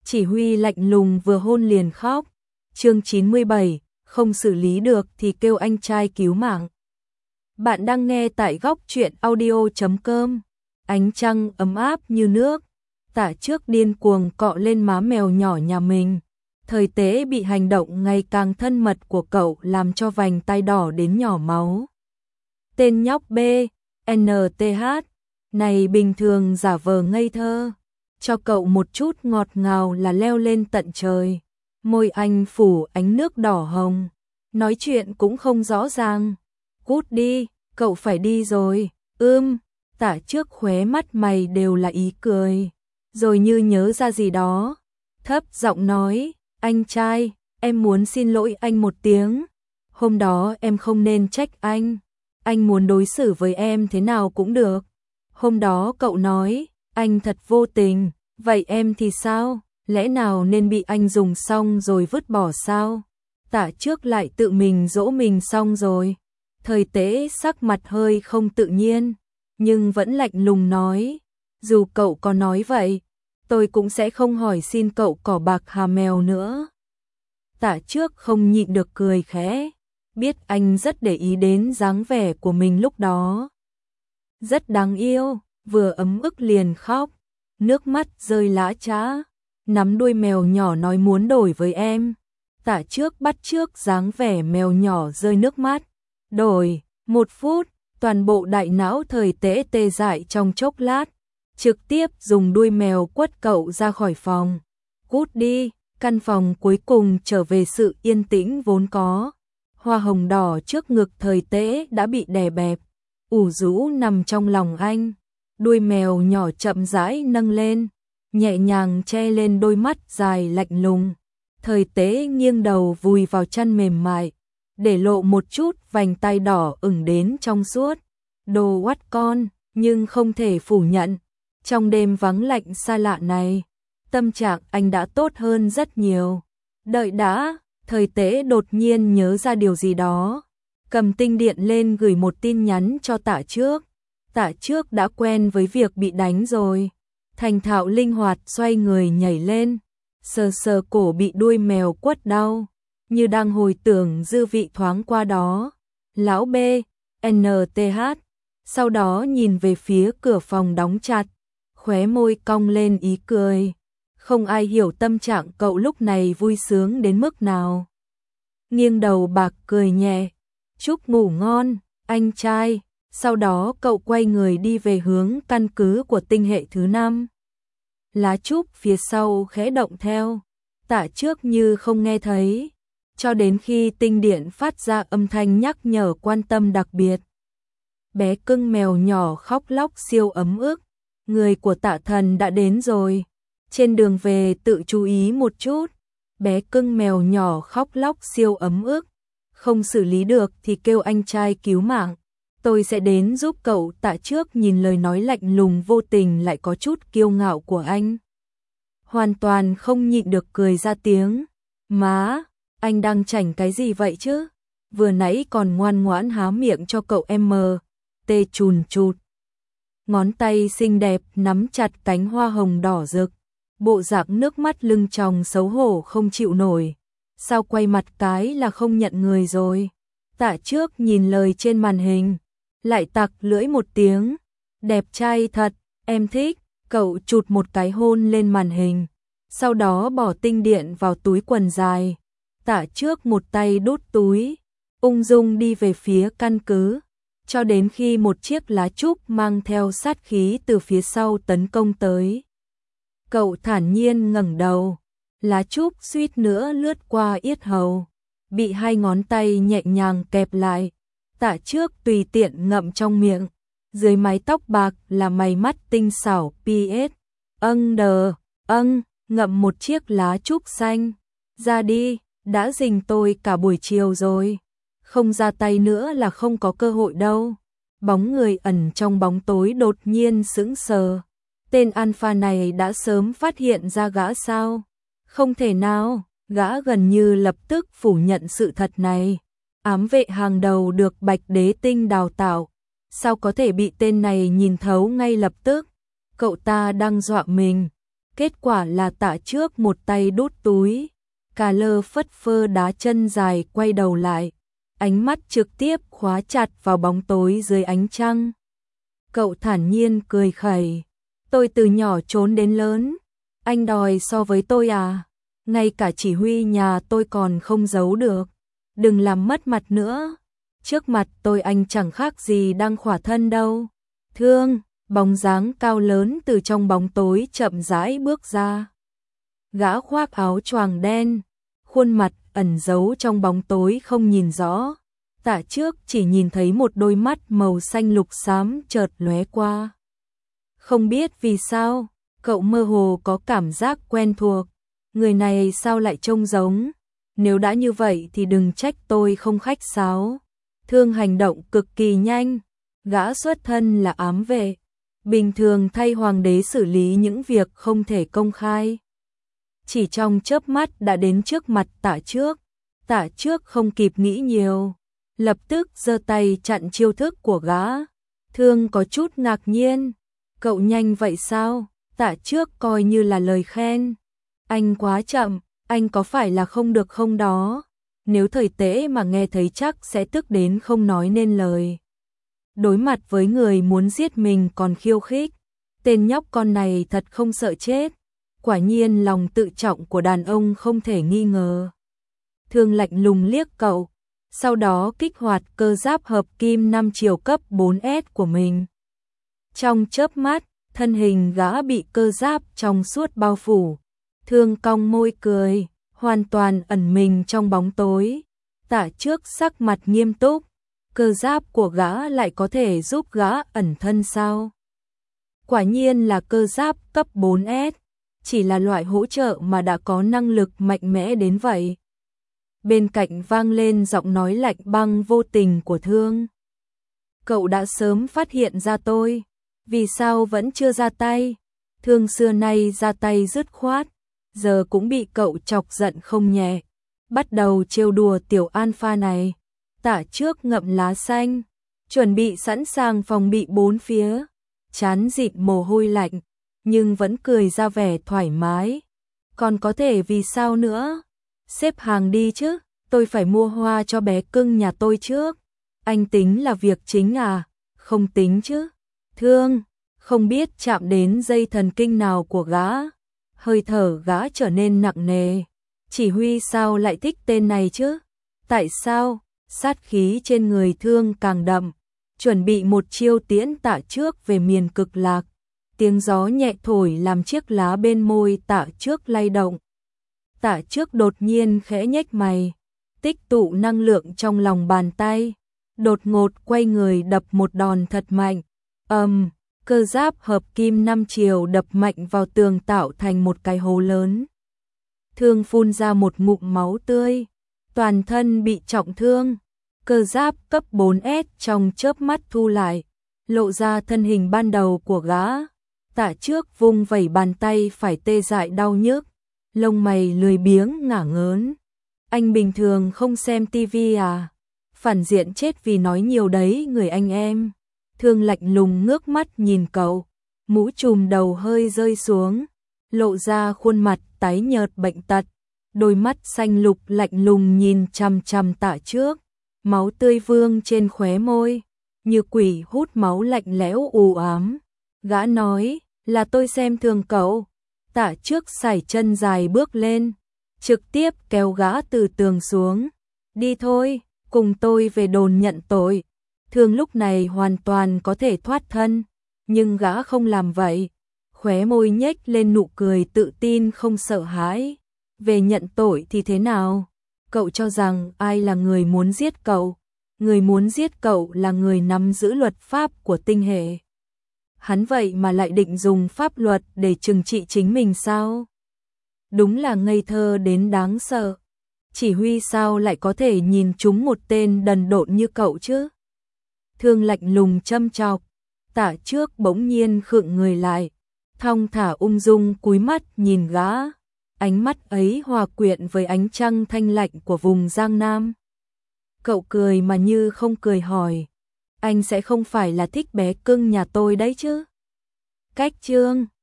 chỉ huy lạnh lùng vừa hôn liền khóc. Chương 97, không xử lý được thì kêu anh trai cứu mạng. Bạn đang nghe tại góc truyện audio.com. Ánh trăng ấm áp như nước, Tả Trước điên cuồng cọ lên má mèo nhỏ nhà mình. Thời Tế bị hành động ngày càng thân mật của cậu làm cho vành tai đỏ đến nhỏ máu. Tên nhóc B, NTH, này bình thường giả vờ ngây thơ, cho cậu một chút ngọt ngào là leo lên tận trời. Môi anh phủ ánh nước đỏ hồng, nói chuyện cũng không rõ ràng. Cút đi, cậu phải đi rồi. Tả Trước khóe mắt mày đều là ý cười, rồi như nhớ ra gì đó, thấp giọng nói, anh trai, em muốn xin lỗi anh một tiếng. Hôm đó em không nên trách anh muốn đối xử với em thế nào cũng được. Hôm đó cậu nói, anh thật vô tình, vậy em thì sao? Lẽ nào nên bị anh dùng xong rồi vứt bỏ sao? Tả Trước lại tự mình dỗ mình xong rồi. Thời Tế sắc mặt hơi không tự nhiên, nhưng vẫn lạnh lùng nói, dù cậu có nói vậy, tôi cũng sẽ không hỏi xin cậu cỏ bạc hà mèo nữa. Tả Trước không nhịn được cười khẽ, biết anh rất để ý đến dáng vẻ của mình lúc đó. Rất đáng yêu, vừa ấm ức liền khóc, nước mắt rơi lã chã, nắm đuôi mèo nhỏ nói muốn đổi với em. Tả Trước bắt chước dáng vẻ mèo nhỏ rơi nước mắt, đổi. 1 phút, toàn bộ đại não Thời Tế tê dại trong chốc lát, trực tiếp dùng đuôi mèo quất cậu ra khỏi phòng. Cút đi, căn phòng cuối cùng trở về sự yên tĩnh vốn có. Hoa hồng đỏ trước ngực Thời Tế đã bị đè bẹp, ủ rũ nằm trong lòng anh. Đuôi mèo nhỏ chậm rãi nâng lên, nhẹ nhàng che lên đôi mắt dài lạnh lùng. Thời Tế nghiêng đầu vùi vào chăn mềm mại, để lộ một chút vành tai đỏ ửng đến trong suốt. Đồ oắt con, nhưng không thể phủ nhận, trong đêm vắng lạnh xa lạ này, tâm trạng anh đã tốt hơn rất nhiều. Đợi đã, Thời Tế đột nhiên nhớ ra điều gì đó, cầm tinh điện lên gửi một tin nhắn cho Tả Trước. Tả Trước đã quen với việc bị đánh rồi, thành thạo linh hoạt xoay người nhảy lên, sờ sờ cổ bị đuôi mèo quất đau, như đang hồi tưởng dư vị thoáng qua đó. Lão B, NTH, sau đó nhìn về phía cửa phòng đóng chặt, khóe môi cong lên ý cười. Không ai hiểu tâm trạng cậu lúc này vui sướng đến mức nào. Nghiêng đầu bạc cười nhẹ, chúc ngủ ngon, anh trai. Sau đó cậu quay người đi về hướng căn cứ của tinh hệ thứ 5. Lá trúc phía sau khẽ động theo, Tả Trước như không nghe thấy, cho đến khi tinh điện phát ra âm thanh nhắc nhở quan tâm đặc biệt. Bé cưng mèo nhỏ khóc lóc siêu ấm ức, người của Tạ Thần đã đến rồi. Trên đường về tự chú ý một chút. Bé cưng mèo nhỏ khóc lóc siêu ấm ức, không xử lý được thì kêu anh trai cứu mạng. Tôi sẽ đến giúp cậu. Tả Trước nhìn lời nói lạnh lùng vô tình lại có chút kiêu ngạo của anh, hoàn toàn không nhịn được cười ra tiếng. Má, anh đang chảnh cái gì vậy chứ? Vừa nãy còn ngoan ngoãn há miệng cho cậu em mờ, tê chùn chụt. Ngón tay xinh đẹp nắm chặt cánh hoa hồng đỏ rực, bộ dạng nước mắt lưng tròng xấu hổ không chịu nổi. Sao quay mặt cái là không nhận người rồi? Tả Trước nhìn lời trên màn hình, lại tặc lưỡi một tiếng. Đẹp trai thật, em thích. Cậu chụt một cái hôn lên màn hình, sau đó bỏ tinh điện vào túi quần dài. Tả Trước một tay đút túi, ung dung đi về phía căn cứ, cho đến khi một chiếc lá trúc mang theo sát khí từ phía sau tấn công tới. Cậu thản nhiên ngẩng đầu, lá trúc suýt nữa lướt qua yết hầu, bị 2 ngón tay nhẹ nhàng kẹp lại. Tả Trước tùy tiện ngậm trong miệng, dưới mái tóc bạc là mày mắt tinh xảo. PS, ngậm một chiếc lá trúc xanh. Ra đi, đã rình tôi cả buổi chiều rồi, không ra tay nữa là không có cơ hội đâu. Bóng người ẩn trong bóng tối đột nhiên sững sờ. Tên alpha này đã sớm phát hiện ra gã sao? Không thể nào, gã gần như lập tức phủ nhận sự thật này. Ám vệ hàng đầu được Bạch Đế Tinh đào tạo, sao có thể bị tên này nhìn thấu ngay lập tức? Cậu ta đang dọa mình. Kết quả là Tạ Trước một tay đút túi, cà lơ phất phơ đá chân dài quay đầu lại, ánh mắt trực tiếp khóa chặt vào bóng tối dưới ánh trăng. Cậu thản nhiên cười khẩy, tôi từ nhỏ trốn đến lớn, anh đòi so với tôi à? Ngay cả chỉ huy nhà tôi còn không giấu được, đừng làm mất mặt nữa. Trước mặt tôi anh chẳng khác gì đang khỏa thân đâu. Thương, bóng dáng cao lớn từ trong bóng tối chậm rãi bước ra. Gã khoác áo choàng đen, khuôn mặt ẩn giấu trong bóng tối không nhìn rõ. Tạ Trước chỉ nhìn thấy một đôi mắt màu xanh lục xám chợt lóe qua. Không biết vì sao, cậu mơ hồ có cảm giác quen thuộc. Người này sao lại trông giống? Nếu đã như vậy thì đừng trách tôi không khách sáo. Thương hành động cực kỳ nhanh, gã xuất thân là ám vệ, bình thường thay hoàng đế xử lý những việc không thể công khai. Chỉ trong chớp mắt đã đến trước mặt Tạ Trước. Tạ Trước không kịp nghĩ nhiều, lập tức giơ tay chặn chiêu thức của gã. Thương có chút ngạc nhiên, cậu nhanh vậy sao? Tạ Trước coi như là lời khen. Anh quá chậm, anh có phải là không được không đó? Nếu thời Tế mà nghe thấy chắc sẽ tức đến không nói nên lời. Đối mặt với người muốn giết mình còn khiêu khích, tên nhóc con này thật không sợ chết. Quả nhiên lòng tự trọng của đàn ông không thể nghi ngờ. Thương lạnh lùng liếc cậu, sau đó kích hoạt cơ giáp hợp kim 5 chiều cấp 4S của mình. Trong chớp mắt, thân hình gã bị cơ giáp trong suốt bao phủ. Thương cong môi cười, hoàn toàn ẩn mình trong bóng tối. Tạ Trước sắc mặt nghiêm túc, cơ giáp của gã lại có thể giúp gã ẩn thân sao? Quả nhiên là cơ giáp cấp 4S, chỉ là loại hỗ trợ mà đã có năng lực mạnh mẽ đến vậy. Bên cạnh vang lên giọng nói lạnh băng vô tình của Thương. Cậu đã sớm phát hiện ra tôi, vì sao vẫn chưa ra tay? Thương xưa nay ra tay dứt khoát, giờ cũng bị cậu chọc giận không nhẹ. Bắt đầu trêu đùa tiểu alpha này. Tạ Trước ngậm lá xanh, chuẩn bị sẵn sàng phòng bị bốn phía, trán dịn mồ hôi lạnh, nhưng vẫn cười ra vẻ thoải mái. Còn có thể vì sao nữa? Xếp hàng đi chứ, tôi phải mua hoa cho bé cưng nhà tôi trước. Anh tính là việc chính à? Không tính chứ. Thương, không biết chạm đến dây thần kinh nào của gã. Hơi thở gã trở nên nặng nề. Chỉ huy sao lại thích tên này chứ? Tại sao? Sát khí trên người Thương càng đậm. Chuẩn bị một chiêu tiễn Tạ Trước về miền cực lạc. Tiếng gió nhẹ thổi làm chiếc lá bên môi Tạ Trước lay động. Tạ Trước đột nhiên khẽ nhếch mày, tích tụ năng lượng trong lòng bàn tay, đột ngột quay người đập một đòn thật mạnh. Cơ giáp hợp kim 5 chiều đập mạnh vào tường tạo thành một cái hố lớn. Thương phun ra một ngụm máu tươi, toàn thân bị trọng thương. Cơ giáp cấp 4S trong chớp mắt thu lại, lộ ra thân hình ban đầu của gã. Tạ Trước vung vẩy bàn tay phải tê dại đau nhức, lông mày lười biếng ngả ngớn. Anh bình thường không xem tivi à? Phản diện chết vì nói nhiều đấy người anh em. Thương lạnh lùng ngước mắt nhìn cậu, mũ trùm đầu hơi rơi xuống, lộ ra khuôn mặt tái nhợt bệnh tật, đôi mắt xanh lục lạnh lùng nhìn chằm chằm Tạ Trước, máu tươi vương trên khóe môi, như quỷ hút máu lạnh lẽo u ám. Gã nói, là tôi xem thường cậu. Tạ Trước sải chân dài bước lên, trực tiếp kéo gã từ tường xuống. Đi thôi, cùng tôi về đồn nhận tội. Thương lúc này hoàn toàn có thể thoát thân, nhưng gã không làm vậy. Khóe môi nhếch lên nụ cười tự tin không sợ hãi. Về nhận tội thì thế nào? Cậu cho rằng ai là người muốn giết cậu? Người muốn giết cậu là người nắm giữ luật pháp của tinh hệ. Hắn vậy mà lại định dùng pháp luật để trừng trị chính mình sao? Đúng là ngây thơ đến đáng sợ. Chỉ huy sao lại có thể nhìn trúng một tên đần độn như cậu chứ? Thương lạnh lùng châm chọc. Tạ Trước bỗng nhiên khựng người lại, thong thả ung dung cúi mắt nhìn gã. Ánh mắt ấy hòa quyện với ánh trăng thanh lạnh của vùng Giang Nam. Cậu cười mà như không cười hỏi, anh sẽ không phải là thích bé cưng nhà tôi đấy chứ? Cách chương